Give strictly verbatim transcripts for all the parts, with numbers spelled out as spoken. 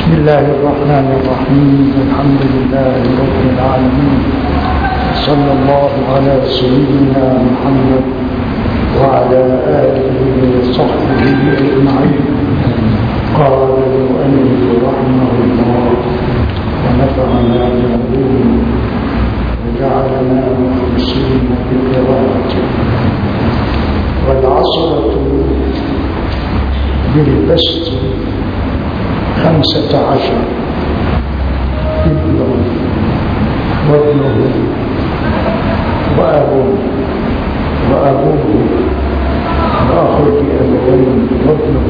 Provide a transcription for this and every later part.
بسم الله الرحمن الرحيم. الحمد لله رب العالمين، صلى الله على سيدنا محمد وعلى آله وصحبه أجمعين. قال المؤلف رحمه الله ونفعنا بعلومه وجعلنا مخلصين بقراءته. والعصرة بالبسط خمسة عشر ابن وابنه وأبوه وأبوه وأخ لأبوين وابنه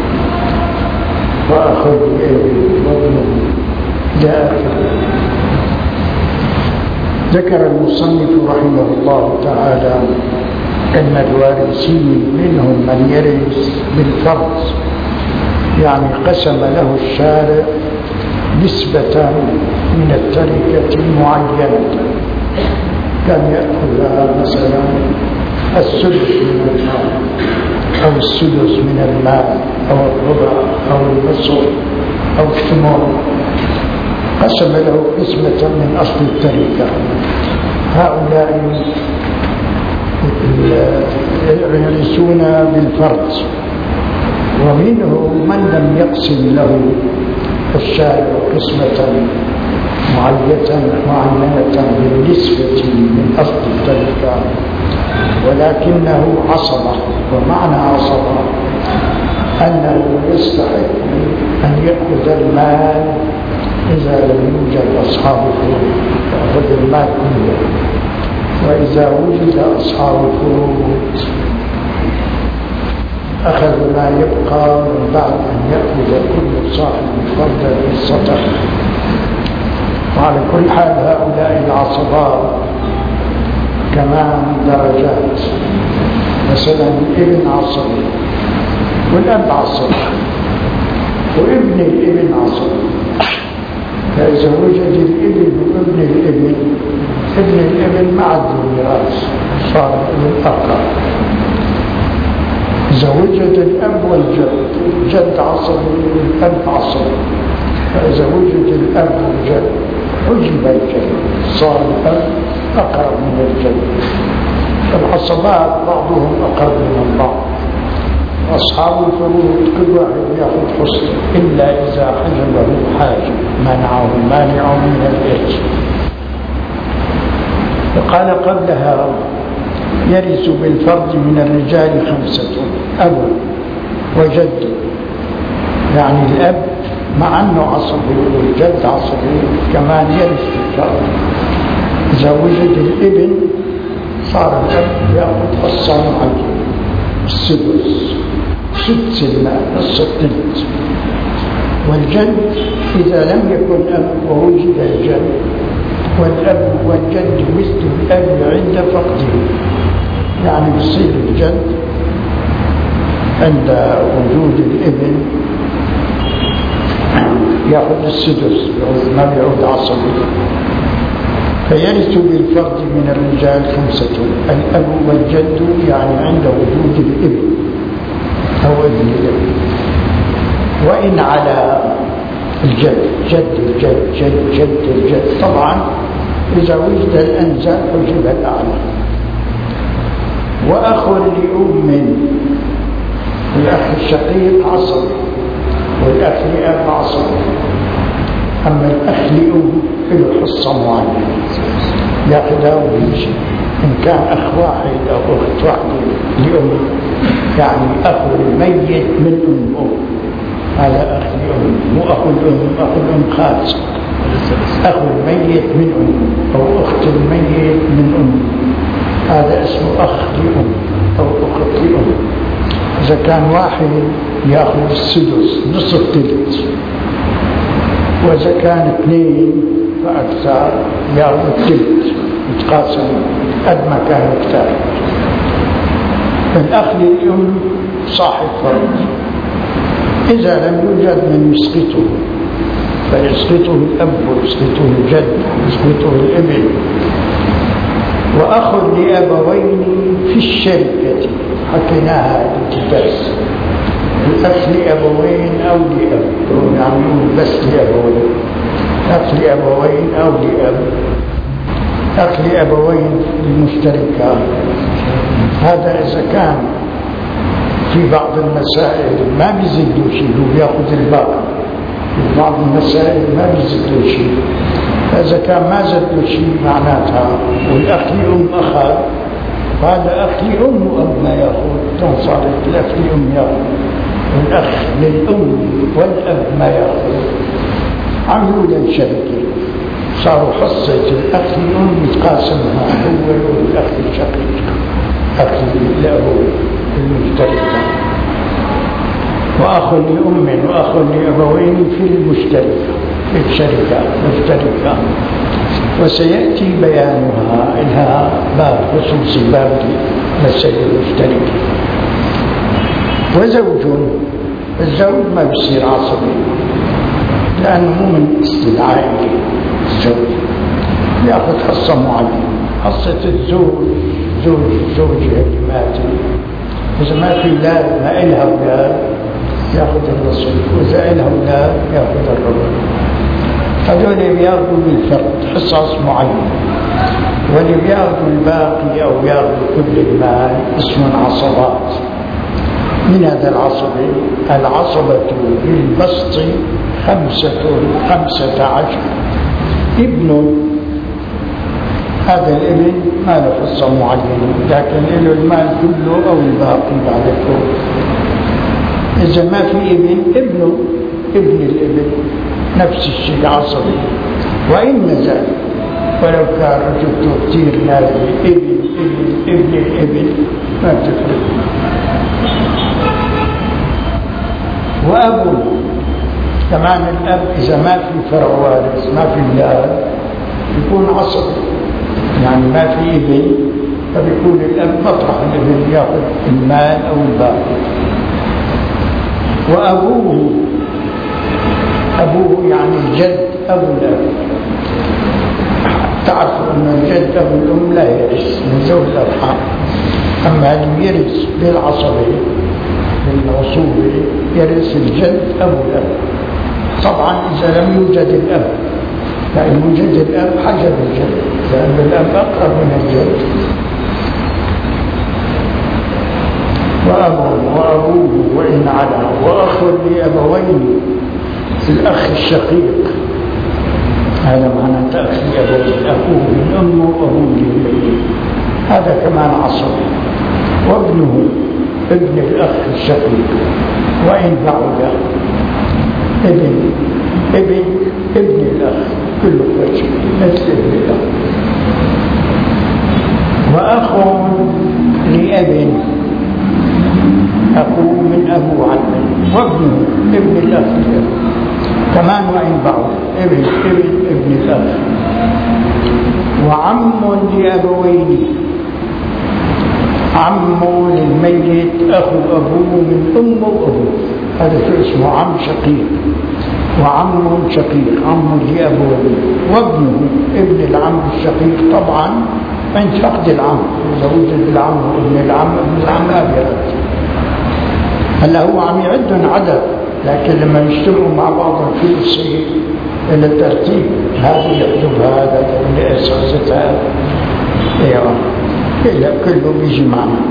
وأخ لأبي وابنه إلى آخره. ذكر المصنف رحمه الله تعالى أن الوارثين منهم من يرث بالفرض، يعني قسم له الشارع نسبة من التركة معينة، كان يأخذها مثلا السدس من المال أو السدس من المال أو الربع أو النصف أو الثمن، قسم له قسمة من أصل التركة. هؤلاء يرثون بالفرض، ومنهم من لم يقسم له الشارع قسمة معينة بالنسبة من أصل التركة، ولكنه عصبة. ومعنى عصبة أنه يستحق أن يأخذ المال إذا لم يوجد أصحاب الفروض، يأخذ المال كله، وإذا وجد أصحاب الفروض أخذ ما يبقى من بعد أن يأخذ كل صاحب فردا بالصدق. وعلى كل حال هؤلاء العصبات كمان درجات، مثلا الابن عصبي والأب عصبي وابن الابن عصبي، فإذا وجد الابن وابن الابن، ابن الابن مع الميراث صار ابن أقرب. إذا وجد الأب والجد، الجد عصبي والأب عصبي، فإذا وجد الأب والجد حجب الجد، صار الأب أقرب من الجد. فالعصبات بعضهم أقرب من البعض. أصحاب الفروض كل واحد يأخذ حصة، إلا إذا حجبه حاجب منعه مانع من الإرث. وقال قبلها يرث بالفرض من الرجال خمسة: أب وجد، يعني الأب مع أنه عصبي والجد عصبي كمان يرث بالفرض. إذا وجد الابن صار الأب يأخذ حصة معينة، السدس، سدس المال، نصف الثلث. والجد إذا لم يكن أب ووجد الجد، والأب والجد مثل الأب عند فقده، يعني بصير الجد عند وجود الابن يأخذ السدس ما يعود عصبي. فيرث بالفرض من الرجال خمسة: الأب والجد، يعني عند وجود الابن أو ابن الابن، وإن على الجد، جد الجد جد جد الجد. طبعا إذا وجد الأنزل حجب الأعلى. وأخ لأم، الأخ الشقيق عصبي والأخ لأب عصبي. أما الأخ لأم له حصة معينة يأخذها ويمشي، إن كان أخ واحد أو أخت واحدة لأم، يعني أخ الميت من أم، هذا أخ لأم، مو أخ الأم، أخ الأم خالص، أخ الميت من أم أو أخت الميت من أم، هذا اسمه أخ لأم أو أخت لأم. إذا كان واحد يأخذ السدس نصف الثلث، وإذا كان اثنين فأكثر يأخذ الثلث، يتقاسم قد ما كان كتاب. فالأخ للأم صاحب فرض، إذا لم يوجد من يسقطه فيسقطه الأب ويسقطه الجد ويسقطه الابن. وأخ لأبوين في الشركة، حكيناها الالتباس، الأخ لأبوين أو لأب، يعني بس لأبوين، أخ لأبوين أو لأب، أخ لأبوين المشتركة. هذا إذا كان في بعض المسائل ما بيزيدوا شيء، هو بياخذ الباقي. في بعض المسائل ما بيزيدوا شيء، فإذا كان ما زادوا شيء معناتها والأخ لأم أخذ، هذا أخ لأم وأب ما يأخذ، تنصرف الأخ لأم يأخذ، والأخ للأم والأب ما يأخذ. عملوا للشركة، صاروا حصة الأخ لأم يتقاسمها هو والأخ الشقيق، أخ لأبوه المشتركة، وأخ لأم وأخ لأبوين في المشتركة، في الشركة مشتركة. وسيأتي بيانها، إنها باب خصوصي، باب مسائل المشتركة. وزوج، الزوج ما بيصير عصبي لأنه مو من استدعاء الزوج، يأخذ حصة معينة. حصة الزوج زوج زوجها اللي ماتت، إذا ما في أولاد ما إلها أولاد يأخذ النصف، وإذا إلها أولاد يأخذ الربع. هذول بياخذوا بالفرد حصص معينة، واللي بياخذوا الباقي أو بياخذوا كل المال اسم عصبات. من هذا العصبة، العصبة بالبسط خمسة خمسة عشر ابن. هذا الابن ما له حصة معينة، لكن له المال كله أو الباقي بعد الكل. إذا ما في ابن، ابنه ابن الابن نفس الشيء عصبي. وإن نزل ولو كان رجل كثير نادي ابن ابن ابن الابن ما تفرق. وأبوه كمان الأب إذا ما في فرع وارث، ما في أولاد، يكون عصبي، يعني ما في ابن، فبيكون الأب مطرح الابن يأخذ المال أو الباقي. وأبوه، أبوه يعني الجد أبو الأب. تعرفوا أن الجد أبو الأم لا يرث من ذوي الأرحام، أما اللي يرث بالعصبية بالعصوبة يرث الجد أبو الأب. طبعا إذا لم يوجد الأب، لأن وجد الأب حجب الجد، لأن الأب أقرب من الجد. وأبوه وأبوه وإن علا، وأخ لأبوين الأخ الشقيق. هذا معنى تأخي أبوين، أخوه من أمه وأبوه من أمه، هذا كمان عصبي. وابنه ابن الأخ الشقيق، وإن بعد ابن ابن ابن الأخ كله وجه مثل ابن الأخ. وأخ لأب، أخوه من أبو عمه. وابنه ابن الأخ كمان وإن بعد ابن ابن ابن الأخ. وعم لأبوين، عم للميت أخو أبوه من أمه وأبوه، هذا شو اسمه عم شقيق. وعم شقيق، عم لأبوه. وابنه ابن العم الشقيق، طبعا عند فقد العم، إذا وجد العم وابن العم ابن العم لا بيرد. هلا هو عم يعدهم عدد، لكن لما يجتمعوا مع بعضهم في يصير إلى الترتيب، هذا يحجب هذا اللي أسست هذا. ايوه إلا كله بيجي معنا.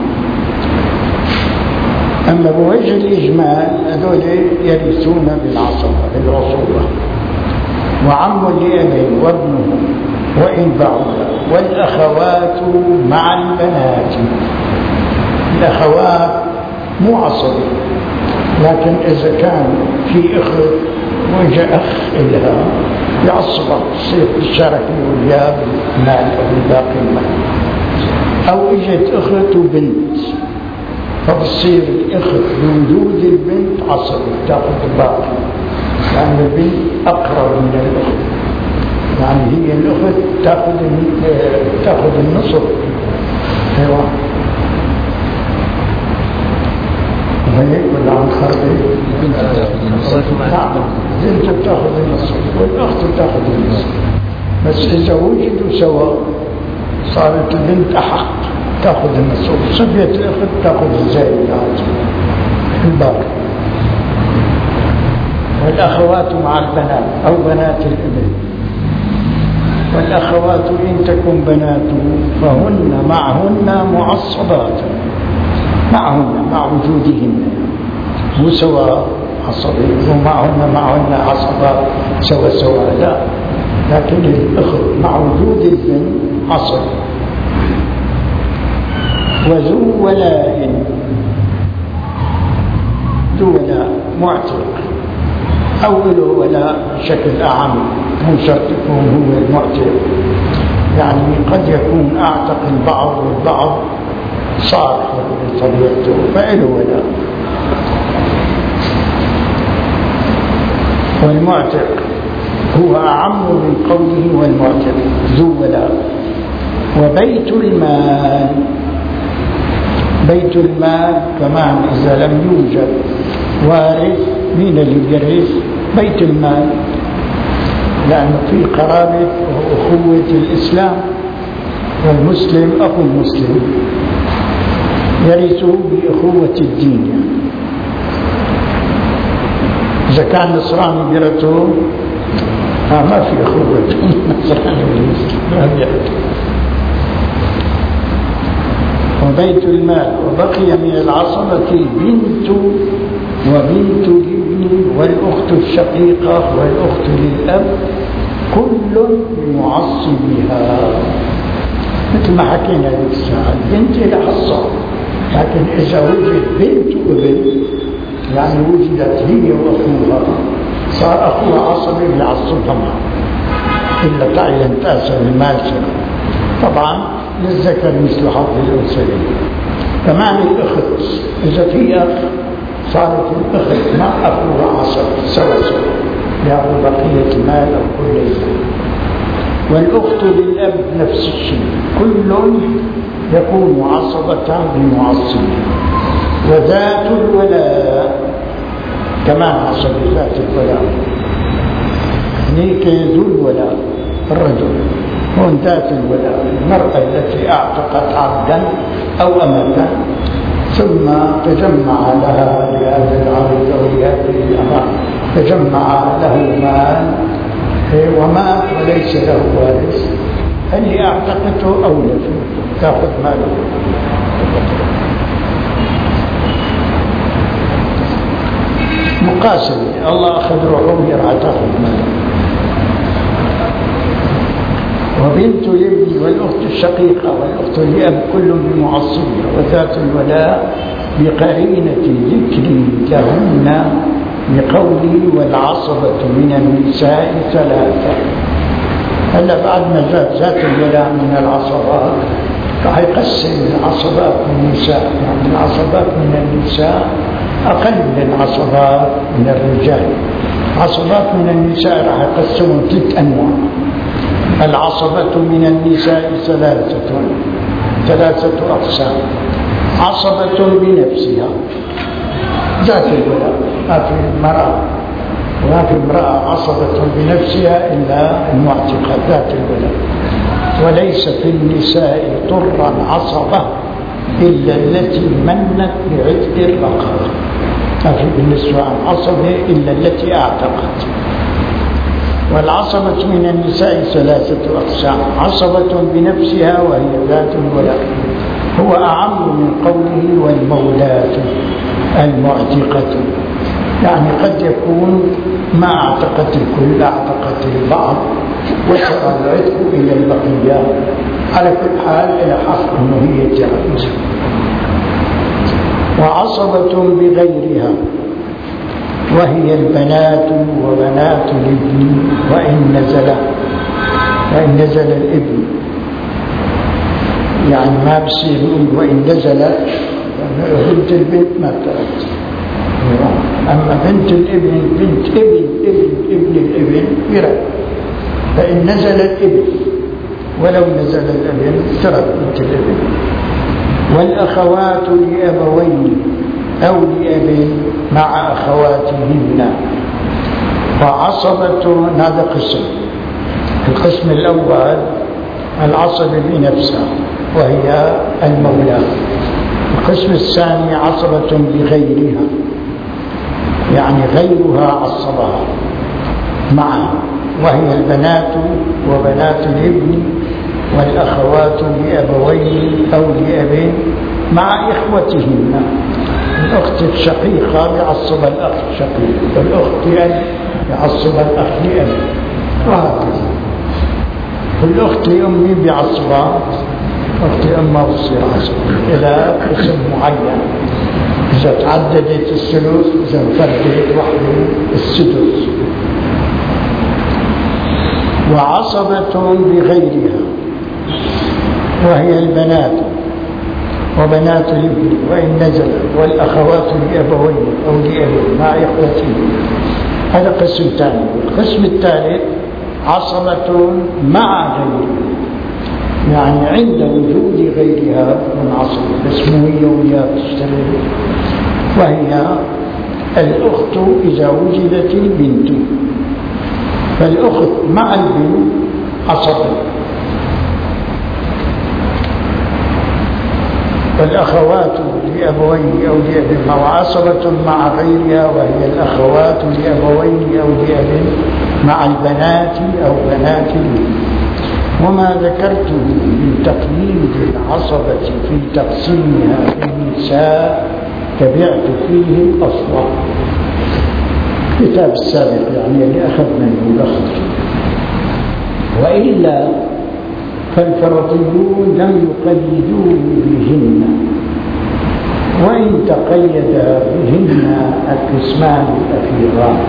أما بوجه الإجمال هذول يرثون بالعصبة بالعصوبة. وعم لأب وابنه وإن بعد. والأخوات مع البنات، الأخوات مو عصبي، لكن إذا كان في أخت وجاء أخ إلها يعصبها، تصير تشارك الأولياء بالمال أو الباقي المال. أو إجت أخت وبنت، فبتصير الأخت بوجود البنت عصبي، تأخذ الباقي، لأن البنت أقرب من الأخت، يعني هي الأخت تأخذ تأخذ النصف. أيوة هيك ولا عم خربي؟ البنت تأخذ النصف. نعم، البنت بتأخذ النصف والأخت بتأخذ النصف، بس إذا وجدوا سوا صارت البنت أحق تأخذ النصف، صفية الأخت تأخذ الزائد الباقي. والأخوات مع البنات أو بنات الابن. والأخوات إن تكن بناته فهن معهن معصبات، معهن مع وجودهن مو سواء عصبي ومعهن معهن عصبات سوا سوا، لا، لكن الأخت مع وجود الابن عصب. وذو ولاء، ذو ولاء معتق أو له ولاء بشكل أعم، مو شرط يكون هو المعتق، يعني قد يكون أعتق البعض والبعض صار بطبيعته فإله ولاء. والمعتق هو أعم من قوله والمعتق ذو ولاء. وبيت المال، بيت المال كمان إذا لم يوجد وارث، مين اللي يرث؟ بيت المال، لأنه في قرابة وأخوة الإسلام، والمسلم أخو المسلم يرثه بأخوة الدين. يعني إذا كان نصراني بيرثه آه ما في أخوة نصراني بالمسلم ما بيرثه. وبيت المال. وبقي من العصبة البنت وبنت الابن والأخت الشقيقة والأخت للأب كل بمعصبها، مثل ما حكينا ذيك الساعة البنت لها حصة، لكن إذا وجد بنت ابن يعني وجدت هي وأخوها صار أخوها عصبي بيعصبها معه إلا تعين تأثر المال شرع. طبعا للذكر مثل حظ الأنثيين. كمان الأخت إذا في أخ صارت الأخت مع أخوها عصب سوا سوا يأخذ بقية المال أو كل شيء. والأخت للأب نفس الشيء، كل يكون عصبة بمعصبه. وذات الولاء كمان عصب ذات الولاء، هنيك ذو الولاء الرجل، هون ذات الولاء المرأة التي اعتقت عبدا أو أمة ثم تجمع لها لهذا العبد أو لهذه الأمة تجمع له مال ومات وليس له وارث، هل اعتقته أو لا تأخذ ماله. مقاسمة، الله أخذ روحه راح تأخذ ماله. وبنت الابن والأخت الشقيقة والأخت لأب كل بمعصبها. وذات الولاء بقرينة ذكر لهن بقولي والعصبة من النساء ثلاثة. هلا بعد ما جاءت ذات الولاء من العصبات راح يقسم العصبات من النساء، يعني العصبات من النساء أقل من العصبات من الرجال. عصبات من النساء راح يقسموا ثلاث أنواع. العصبة من النساء ثلاثة ثلاثة أقسام. عصبة بنفسها ذات الولاء، ما في المرأة وما في امرأة عصبة بنفسها إلا المعتقة ذات الولاء. وليس في النساء طرا عصبة إلا التي منت بعتق الرقبة، ما في بالنسبة عن عصبة إلا التي أعتقت. والعصبة من النساء ثلاثة أقسام. عصبة بنفسها وهي ذات الولاء، هو أعم من قوله والمولاة المعتقة، يعني قد يكون ما اعتقت الكل، اعتقت البعض وصل العتق إلى البقية. على كل حال إلى حق أنه هي تعرف. وعصبة بغيرها وهي البنات وبنات الابن وإن نزل وإن نزل الابن، يعني ما بصير وإن نزلت بنت البنت ما بترد. أما بنت الابن بنت ابن ابن ابن الابن يرد، فإن نزل الابن ولو نزل الابن ترد بنت الابن. والأخوات لأبوين أو لأب مع أخواتهن. وعصبة هذا قسم. القسم الأول العصبة بنفسها وهي المولى. القسم الثاني عصبة بغيرها يعني غيرها عصبها معا، وهي البنات وبنات الابن والأخوات لأبوين أو لأب مع إخوتهن. الأخت الشقيقة يعصب الأخ الشقيق، والأخت لأب يعصب الأخ لأب، وهكذا. والأخت لأمي بيعصبها، أخت أمها بتصير عصب إلى قسم معين. إذا تعددت الثلث، إذا انفردت وحده السدس. وعصبة بغيرها وهي البنات وبنات الابن وإن نزل، والأخوات لأبوين أو لأب مع إخوتهم. هذا قسم ثاني. القسم الثالث عصبة مع غيرها، يعني عند وجود غيرها من عصبة اسمه وياه تشتغل، وهي الأخت إذا وجدت البنت، فالأخت مع البنت عصبة، والأخوات لأبوين أو لأب وعصبة مع غيرها، وهي الأخوات لأبوين أو لأب مع البنات أو بنات الابن. وما ذكرته من تقييد العصبة في تقسيمها في النساء تبعت فيه الأصل، كتاب السابق يعني اللي أخذنا الملخص. وإلا فالفرضيون لم يقيدوه بهن، وإن تقيد بهن القسمان الأخيران،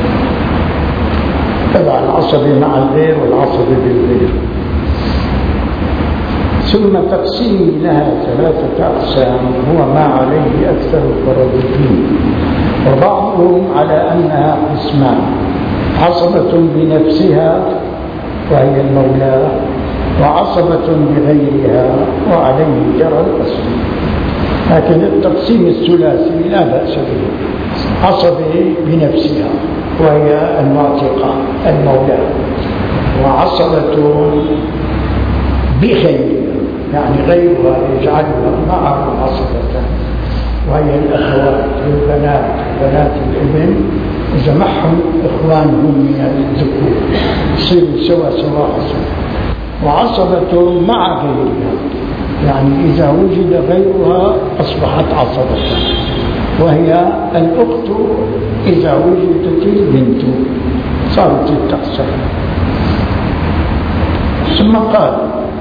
تبع العصبة مع الغير والعصبة بالغير. ثم تقسيم لها ثلاثة أقسام هو ما عليه أكثر الفرضيين، وبعضهم على أنها قسمان: عصبة بنفسها وهي المولى، وعصبة بغيرها وعليه جرى الأصل. لكن التقسيم الثلاثي لا بأس به: عصبة بنفسها وهي المعتقة المولى، وعصبة بغيرها يعني غيرها يجعلها معه عصبة وهي الأخوات البنات بنات الابن، إذا معهم إخوانهم من الذكور يصيروا سوا سوا عصبة. وعصبة مع غيرها يعني إذا وجد غيرها أصبحت عصبة، وهي الأخت إذا وجدت البنت صارت التقسيم. ثم قال: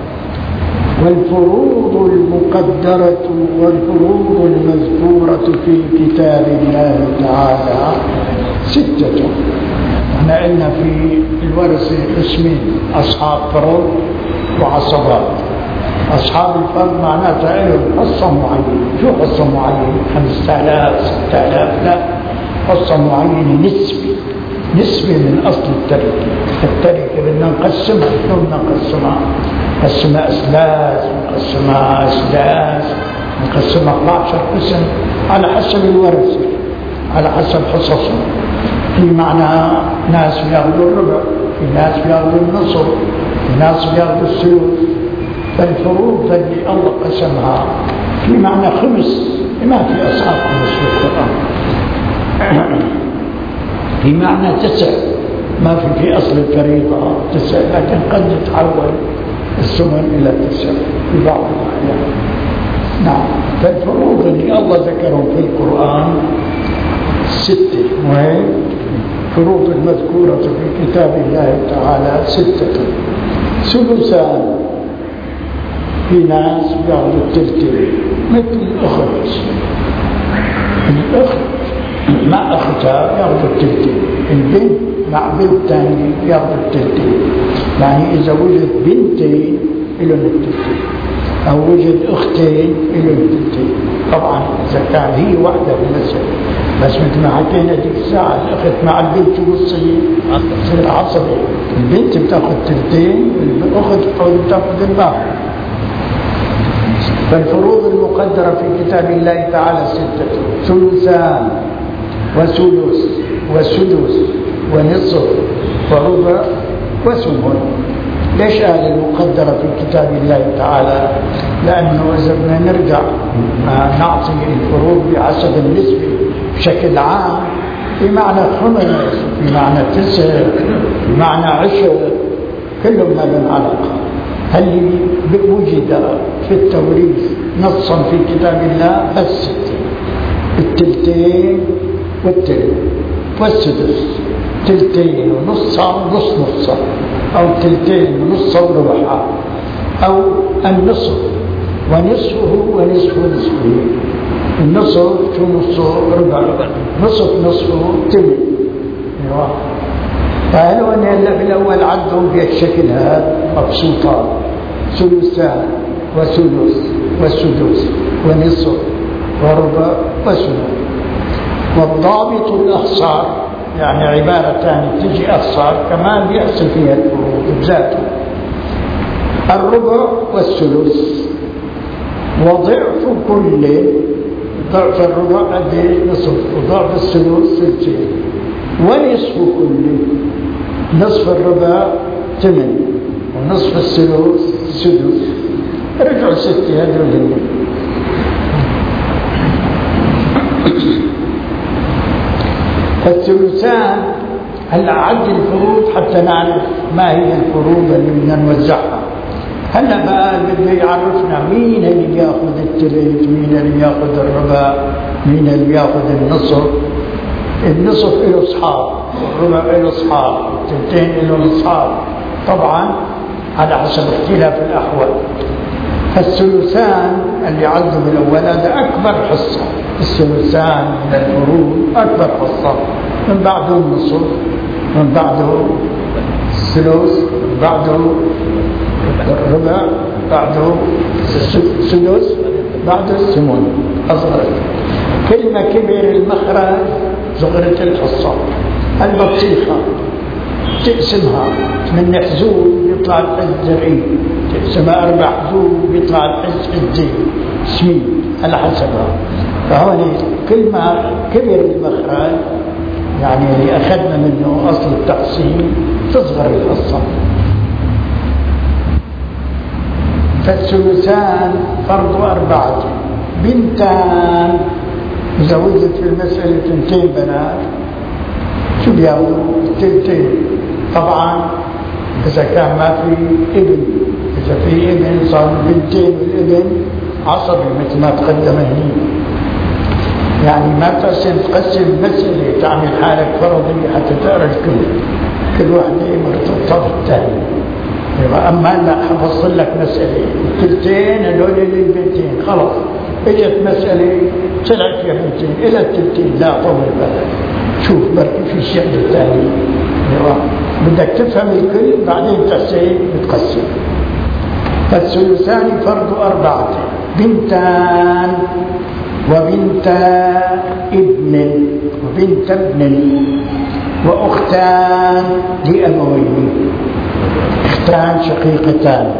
والفروض المقدرة والفروض المذكورة في كتاب الله تعالى ستة. احنا قلنا في الورثة قسمين: أصحاب فروض وعصبات. أصحاب الفرض معناتها لهم حصة معينة. شو حصة معينة؟ خمسة آلاف ستة آلاف؟ لا، حصة معينة نسبة نسبة من أصل التركة. التركة بدنا نقسمها. شو بدنا نقسمها؟ نقسمها أسلاس، نقسمها أسلاس، نقسمها اثني عشر قسم على حسب الورثة، على حسب حصصهم. في معنى ناس بياخذوا الربع، في ناس بياخذوا النصف، في ناس بياخذوا الثلث. فالفروض اللي الله قسمها في معنى خمس، ما في أصحاب خمس في القرآن. في معنى تسع، ما في في أصل الفريضة تسع، لكن قد يتحول الثمن إلى تسع في بعض الأحيان. نعم. فالفروض اللي الله ذكرهم في القرآن ستة، وهي فروض المذكورة في كتاب الله تعالى ستة: ثلثان، في ناس بياخذوا التلتين مثل الأخت، الأخت مع أختها بياخذوا التلتين، البنت مع بنت ثانية بياخذوا التلتين. يعني إذا وجد بنتين إلهم التلتين، أو وجد أختين إلهم التلتين. طبعا إذا كان هي واحدة بالنسبة، بس مثل ما حكينا ديك الساعة الأخت مع البنت شو بتصير؟ تصير عصبة. البنت بتاخذ تلتين والأخت بتاخذ الباقي. فالفروض المقدرة في كتاب الله تعالى ستة: ثلثان وثلث وسدس ونصف وربع وثمن. ليش قال المقدرة في كتاب الله تعالى؟ لأنه إذا بدنا نرجع نعطي الفروض بحسب النسبة بشكل عام، في معنى خمس، في معنى تسع، في معنى عشر، كلهم ما لهم علاقة. هل وجد في التوريث نصا في كتاب الله؟ بس التلتين والتلت والسدس، تلتين ونصا ونص نصا، أو تلتين ونصا وربعها، أو النصف ونصفه ونصف نصفه. النصف شو نصه؟ ربع، نصف نصفه تمن. ايوه. فقالوا ان هلا بالاول عدهم بهالشكل هذا مبسوطات: ثلثان وثلث وسدس ونصف وربع وثلث. والضابط الاخصار، يعني عباره ثانيه تجي اخصار كمان بيحصل فيها الفروق بذاته: الربع والثلث وضعف كل. ضعف الربع قد نصف، وضعف الثلث ثلثين، ونصف كل. نصف الربع ثمن، ونصف الثلث سدس. رجعوا ستة هذول اللي الثلثان. هلا عد الفروض حتى نعرف ما هي الفروض اللي بدنا نوزعها. هلا بقى بده يعرفنا مين اللي بياخذ الثلث، مين اللي بياخذ الربع، مين اللي بياخذ النصف. النصف له اصحاب، والربع له اصحاب، الثلثين له اصحاب، طبعا على حسب اختلاف الاحوال. فالثلثان اللي عدوا بالاول هذا اكبر حصه. الثلثان من الفروض اكبر حصه، من بعده النصف، من بعده الثلث، من بعده الربع، بعده السدس، بعده الثمن أصغر. كل ما كبر المخرج صغرت الحصة. البطيخة تقسمها من حزوم يطلع الحز زرعي، تقسمها أربع حزوم يطلع الحز حزي سمين على حسبها. فهون كل ما كبر المخرج، يعني اللي أخذنا منه أصل التقسيم، تصغر الحصة. فالثلثان فرض أربعة. بنتان، إذا وجدت في المسألة تنتين بنات شو بياخذوا؟ التنتين. طبعا إذا كان ما في ابن، إذا في ابن صار بنتين والابن عصبي مثل ما تقدم هني. يعني ما تقسم تقسم مسألة تعمل حالك فرضية حتى تقرأ الكل، كل واحدة مرتبطة بالثاني. أما أنا حفصل لك مسألة التلتين هذول للبنتين، خلاص اجت مسألة طلعت فيها بنتين إلى التلتين، لا طول بالك، شوف بركي في شيء ثاني. بدك تفهم الكل بعدين تحسين بتقسم. فالثلثان فرض أربعة: بنتان وبنتا ابن وبنت ابن وأختان لأبوين. أختان شقيقتان،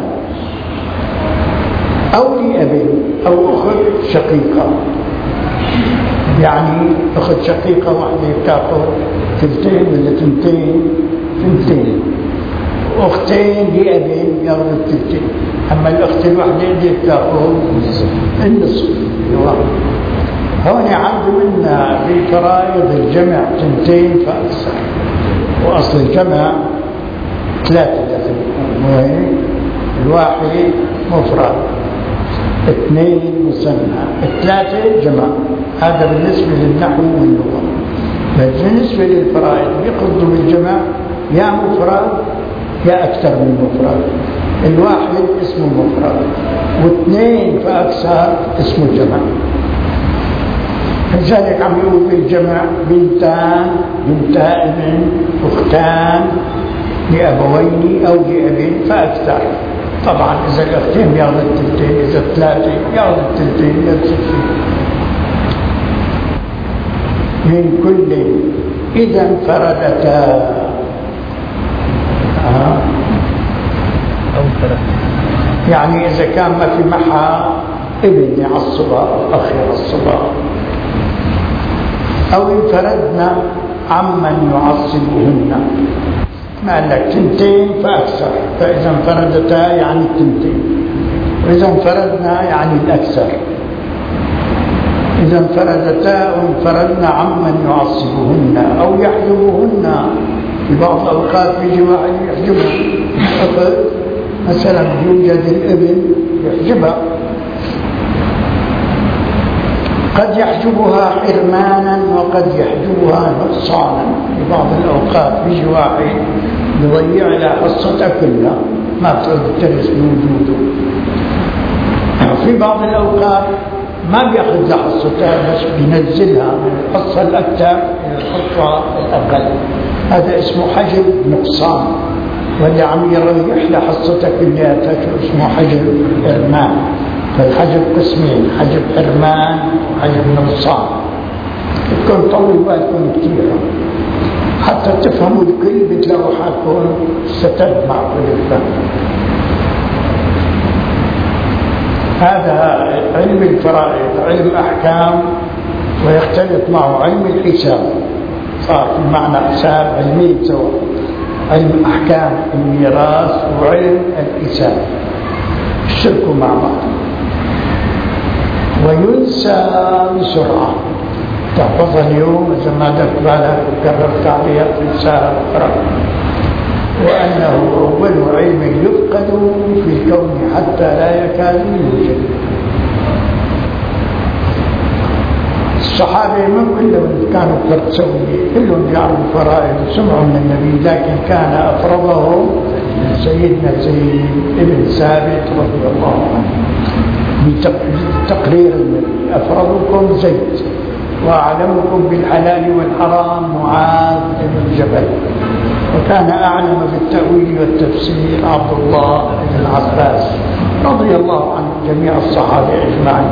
أو لأب، أو أخت شقيقة. يعني أخت شقيقة واحدة بتاخذ ثلثين ولا ثنتين، ثنتين. أختين لأب ياخذوا الثلثين. أما الأخت الواحدة اللي بتاخذ النصف. هون عد منا في فرائض الجمع ثنتين فأكثر، وأصل الجمع ثلاثة لازم يكون. الواحد مفرد، اثنين مثنى، الثلاثة جمع. هذا بالنسبة للنحو واللغة. بالنسبة للفرائض يقصدوا بالجمع يا مفرد يا أكثر من مفرد. الواحد اسمه مفرد، واثنين فأكثر اسمه جمع. لذلك عم يقول بالجمع بنتان، بنتا ابن، أختان لأبوين أو لأب فأكثر. طبعا إذا الأختين ياخذوا الثلثين، إذا الثلاثة ياخذوا الثلثين، نفس الشيء. من كل إذا انفردتا آه. أو ثلاثة، يعني إذا كان ما في معها ابن يعصبها أو أخ يعصبها، أو انفردنا عمن يعصبهن. ما قال لك تنتين فأكثر، فإذا انفردتا يعني التنتين، وإذا انفردنا يعني الأكثر. إذا انفردتا انفردن عمن يعصبهن أو يحجبهن. في بعض الأوقات يجي واحد يحجبها، مثلا يوجد الابن يحجبها، قد يحجبها حرمانا وقد يحجبها نقصانا. في بعض الأوقات يجي واحد يضيع لها حصتها كلها ما تعود ترث بوجوده. في بعض الأوقات ما بياخذ لها حصتها بس بينزلها من الحصة الأكثر إلى الحصة الأقل، هذا اسمه حجب نقصان. واللي عم يريح لها حصتها كلها اسمه حجب حرمان. فالحجب قسمين، حجب حرمان وحجب نقصان. تكون طول بالكم كثيرا حتى تفهموا الكل، بتلاقوا حالكم ستجمع كل الفهم. هذا علم الفرائض، علم أحكام، ويختلط معه علم الحساب، صار في معنى حساب علمي سواء، علم أحكام الميراث وعلم الحساب اشتركوا مع بعض. وينسى بسرعة، تحفظ اليوم إذا ما دك بالك وكررت عليها تنساها بكرة. وأنه أول علم يفقد في الكون حتى لا يكاد يوجد. الصحابة من كلهم كانوا فرسوية، كلهم يعرفوا فرائض وسمعوا من النبي، لكن كان أفرضهم سيدنا زيد بن ثابت رضي الله عنه بتقرير النبي: أفرضكم زيد وأعلمكم بالحلال والحرام معاذ بن جبل. وكان أعلم بالتأويل والتفسير عبد الله بن عباس رضي الله عنه جميع الصحابة أجمعين.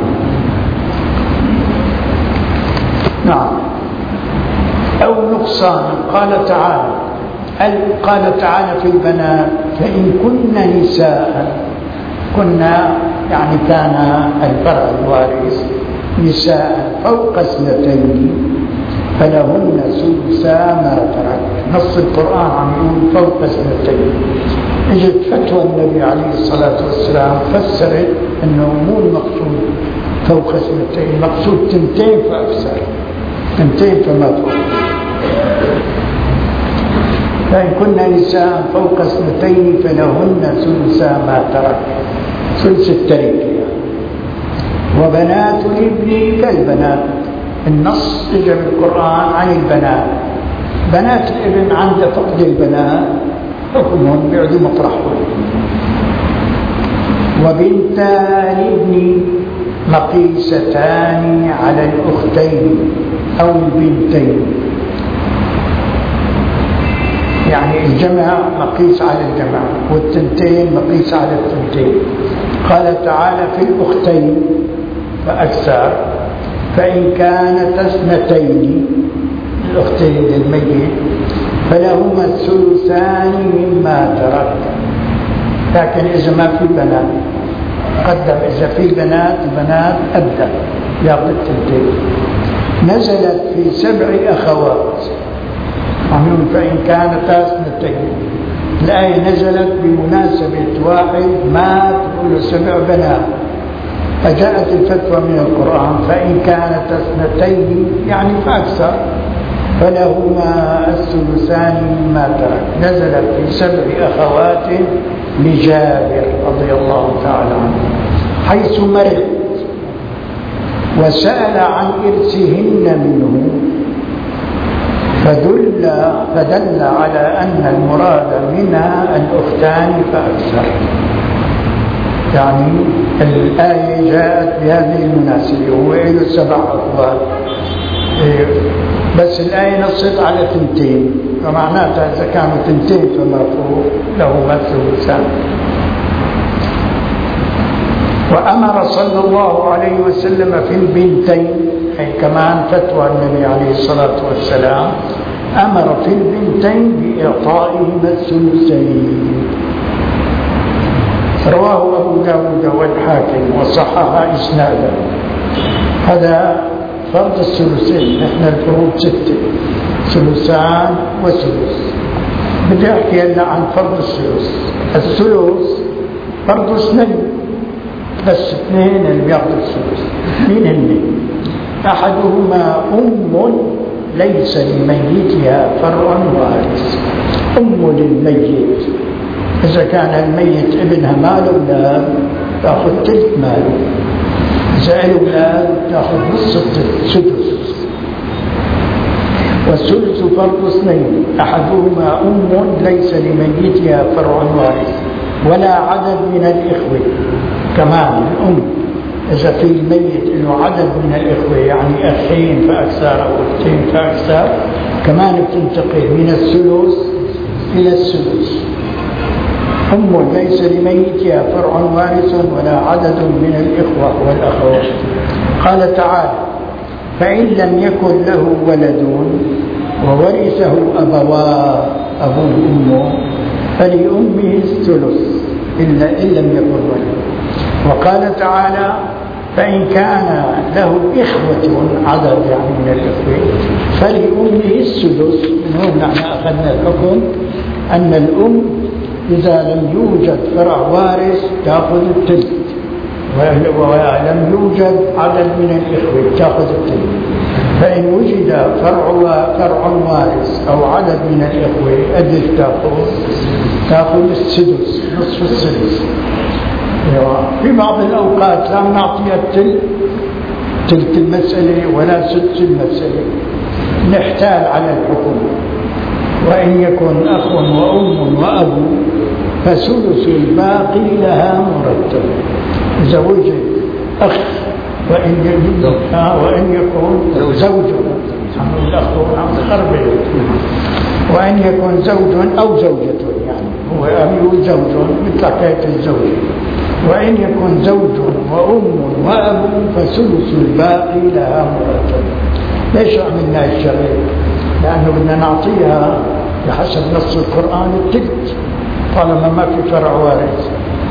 نعم. أو نقصان. قال تعالى قال تعالى في البنات: فإن كن نساء، كنا يعني كان الفرع الوارث نساء فوق اثنتين فلهن ثلثا ما ترك. نص القرآن عم يقول فوق اثنتين. اجت فتوى النبي عليه الصلاة والسلام فسرت انه مو المقصود فوق اثنتين، المقصود تنتين فأكثر، تنتين فما فوق. فإن كنا نساء فوق اثنتين فلهن ثلثا ما ترك، ثلث التركة. وبنات الابن كالبنات. النص اجى بالقرآن عن البنات. بنات الابن عند فقد البنات حكمهم بيعدوا مطرحهم. وبنتا الابن مقيستان على الأختين أو البنتين، يعني الجمع مقيس على الجمع والتنتين مقيس على التنتين. قال تعالى في الأختين فأكثر: فإن كانت اثنتين، الأختين للميت، فلهما الثلثان مما ترك. لكن إذا ما في بنات قدم، إذا في بنات البنات أبدأ يأخذ التنتين. نزلت في سبع أخوات، عموم فإن كانت اثنتين. الآية نزلت بمناسبة واحد مات له سبع بنات، فجاءت الفتوى من القرآن: فإن كانت اثنتين يعني فأكثر فلهما الثلثان مما ترك. نزلت في سبع أخوات لجابر رضي الله تعالى عنه حيث مرض وسأل عن إرثهن منه، فدل, فدل على أن المراد منها الأختان فأكثر. يعني الآية جاءت بهذه المناسبة، هو له سبع أخوات بس الآية نصت على ثنتين، فمعناتها إذا كانوا ثنتين فما فوق لهما الثلثان. وأمر صلى الله عليه وسلم في البنتين، أي كمان فتوى النبي عليه الصلاة والسلام، أمر في البنتين بإعطائهما الثلثين. رواه أبو داود والحاكم وصحح إسناده. هذا فرض الثلثين، نحن الفروض ستة: ثلثان وثلث. بدي أحكي هلا عن فرض الثلث. الثلث فرض اثنين، بس اثنين اللي بياخذوا الثلث. مين هن؟ أحدهما أم ليس لميتها فرع وارث. أم للميت إذا كان الميت ابنها ما له أولاد تأخذ ثلث ماله، إذا له أولاد تأخذ نص السدس. والثلث فرض اثنين، أحدهما أم ليس لميتها فرع وارث ولا عدد من الإخوة. كمان الأم إذا في الميت له عدد من الإخوة يعني أخين فأكثر أو أختين فأكثر كمان بتنتقل من الثلث إلى السدس. أم ليس لميتها فرع وارث ولا عدد من الإخوة والأخوات. قال تعالى: فإن لم يكن له ولد وورثه أبواه أبوه وأمه فلأمه الثلث إلا إن لم يكن ولد. وقال تعالى: فإن كان له إخوة عدد يعني من الإخوة فلأمه السدس. من هون نحن أخذنا الحكم أن الأم إذا لم يوجد فرع وارث تأخذ الثلث، ولم يوجد عدد من الإخوة تأخذ الثلث. فإن وجد فرع فرع وارث أو عدد من الإخوة أجل تأخذ تأخذ السدس، نصف السدس. في بعض الأوقات لا نعطيها الثلث ثلث المسألة ولا سدس المسألة، نحتال على الحكم. وإن يكن أخ وأم وأب فثلث الباقي لها مرتب. إذا وجد أخ وإن يكون وإن يكون زوج وإن يكون زوج أو زوجة، يعني هو أبي زوج مثل حكاية الزوج. وإن يكن زوج وأم وأب فثلث الباقي لها مرتب. ليش عملنا الشرع؟ لأنه بدنا نعطيها بحسب نص القرآن الثلث طالما ما في فرع وارث.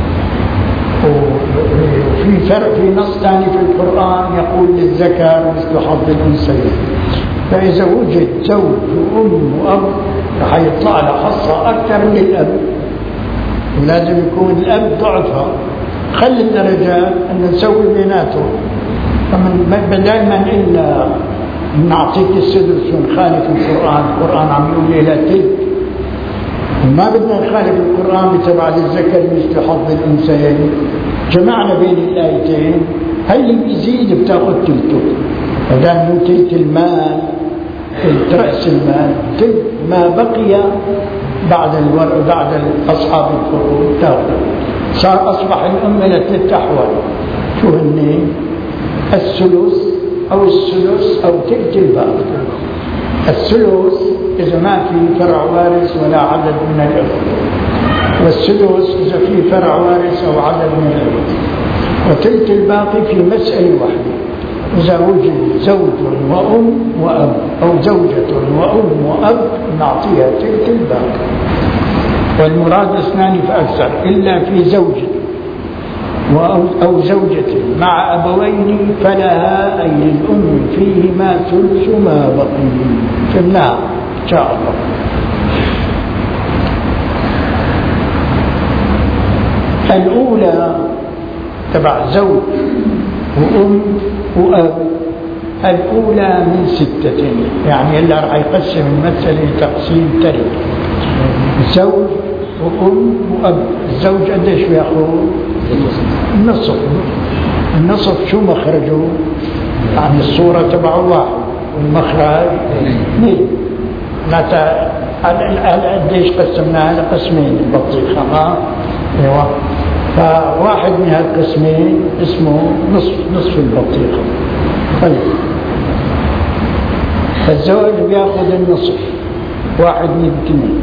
وفي فرق في نص ثاني في القرآن يقول للذكر مثل حظ الأنثيين. فإذا وجد زوج وأم وأب رح يطلع له حصة أكثر من الأب، ولازم يكون الأب ضعفها. خلي الدرجات أن نسوي بيناتهم. فمن دائما إلا نعطيك السدس ونخالف القرآن. القرآن عم يقول إلى تلك، وما بدنا نخالف القرآن بتبع للذكر مثل حظ الأنثيين. جمعنا بين الآيتين، هي اللي بيزيد بتاخذ تلته. فدام من تلت المال تلت رأس المال تلت ما بقي بعد الورع بعد أصحاب الفروض تاخذ. صار أصبح الأم إلى ثلاث أحوال. شو هن؟ الثلث أو الثلث أو تلت الباقي. الثلث إذا ما في فرع وارث ولا عدد من الإخوة، والثلث إذا في فرع وارث أو عدد من الإخوة، وتلت الباقي في مسألة واحدة. إذا وجد زوج وأم وأب أو زوجة وأم وأب نعطيها تلت الباقي. والمراد اثنان فأكثر إلا في زوج أو زوجة مع أبوين فلها أي الأم فيهما ثلث ما بقي. فهمناها إن شاء الله. الأولى تبع زوج وأم وأب، الأولى من ستة، يعني إلا رح يقسم المسألة تقسيم ترك. زوج وأم وأب. الزوج قديش بياخذ؟ النصف. النصف شو مخرجه؟ يعني الصورة تبع واحد والمخرج اثنين. معناتها قديش قسمناها؟ على قسمين البطيخة. ها ايوه. فواحد من هالقسمين اسمه نصف نصف البطيخة. طيب فالزوج بياخذ النصف، واحد من اثنين.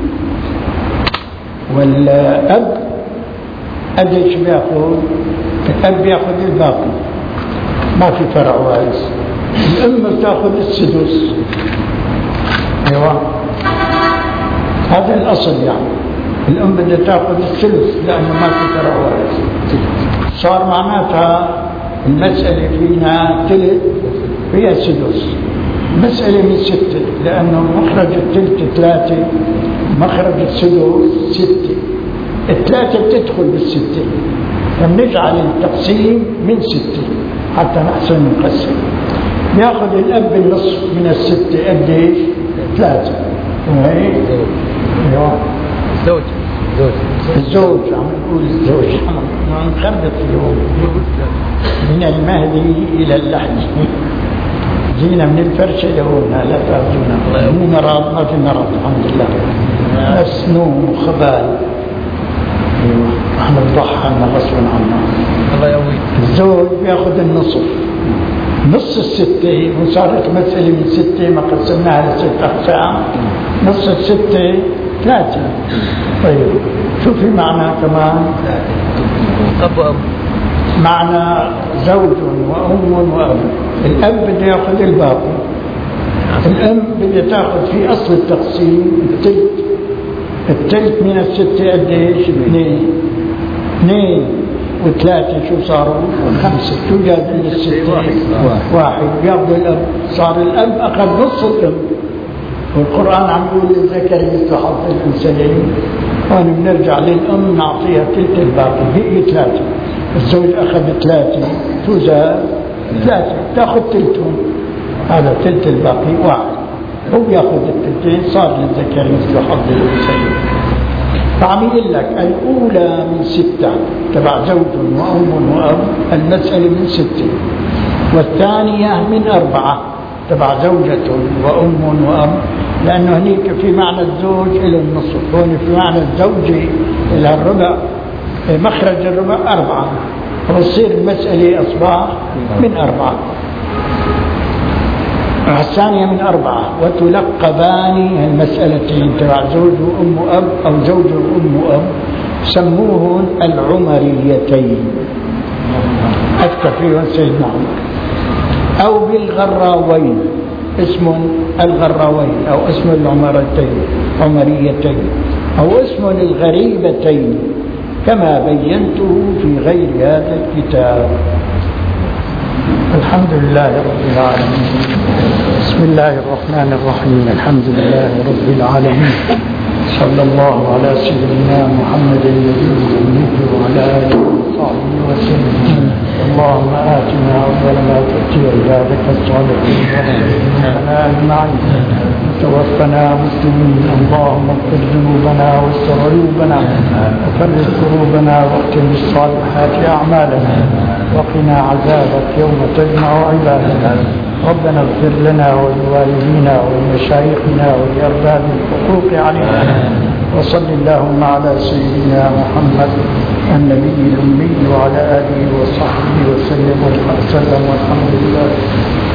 والأب قديش بياخذ؟ الأب بياخذ الباقي، ما في فرع وارث. الأم بتاخذ السدس. ايوه هذا الأصل، يعني الأم بدها تاخذ الثلث لأنه ما في فرع وارث. صار معناتها المسألة فينا ثلث فيها سدس. مسألة من ستة لأنه مخرج الثلث ثلاثة، مخرج السدس ستة. الثلاثة بتدخل بالستة، فبنجعل التقسيم من ستة حتى نحسن نقسم. ياخذ الأب النصف من الستة قديش؟ ثلاثة. وهي زوج زوج الزوج عم نقول الزوج عم نخربط اليوم من المهدي إلى اللحم. جينا من الفرشة لهنا لا تعرفونا مو مرض ما في مرض الحمد لله بس نوم وخبال احنا نضحى عنا غصبا عنا. الله يقويك. الزوج بياخذ النصف نص الستة وصارت مسألة من ستة ما قسمناها لست أقسام نص الستة ثلاثة. طيب شو في معنى كمان؟ أب وأم معنى زوج وأم وأب. الأب بده يأخذ الباقي الأم بدها تأخذ في أصل التقسيم التلت التلت من الستة قديش؟ اثنين اثنين وثلاثة شو صاروا؟ خمسة. شو جاب من الستة؟ واحد واحد بياخذ الأب. صار الأب أخذ نص الأم والقرآن عم يقول للذكر مثل حظ الأنثيين. هون بنرجع للأم نعطيها تلت الباقي هي ثلاثة. الزوج أخذ ثلاثة شو زاد؟ ثلاثة تأخذ تلتهم هذا تلت الباقي واحد هو يأخذ التلتين صار للذكر مثل حظ الأنثيين. فعم يقول لك الأولى من ستة تبع زوج وأم وأب المسألة من ستة والثانية من أربعة تبع زوجة وأم وأب لأنه هنيك في معنى الزوج إلى النصف هون في معنى الزوجة إلى الربع مخرج الربع أربعة وتصير المسألة أصبح من أربعة. الثانية من أربعة وتلقبان المسألتين تبع زوج وأم وأب أو زوج وأم وأب سموهن العمريتين أذكر فيهن سيدنا عمر أو بالغراوين اسم الغراوين أو اسم العمرتين عمريتين أو اسم الغريبتين كما بينته في غير هذا الكتاب. الحمد لله رب العالمين. بسم الله الرحمن الرحيم. الحمد لله رب العالمين. صلى الله على سيدنا محمد النبي الأمي وعلى آله وصحبه وسلم. اللهم آتنا أفضل ما تؤتي عبادك الصالحين ونبينا أجمعين. توفنا مسلمين. اللهم اغفر ذنوبنا واستر عيوبنا وفرج كروبنا واختم بالصالحات أعمالنا وقنا عذابك يوم تجمع عبادنا. ربنا اغفر لنا ولوالدينا ولمشايخنا ولأرباب الحقوق علينا. وصل اللهم على سيدنا محمد النبي الأمي وعلى آله وصحبه وسلم والحمد لله.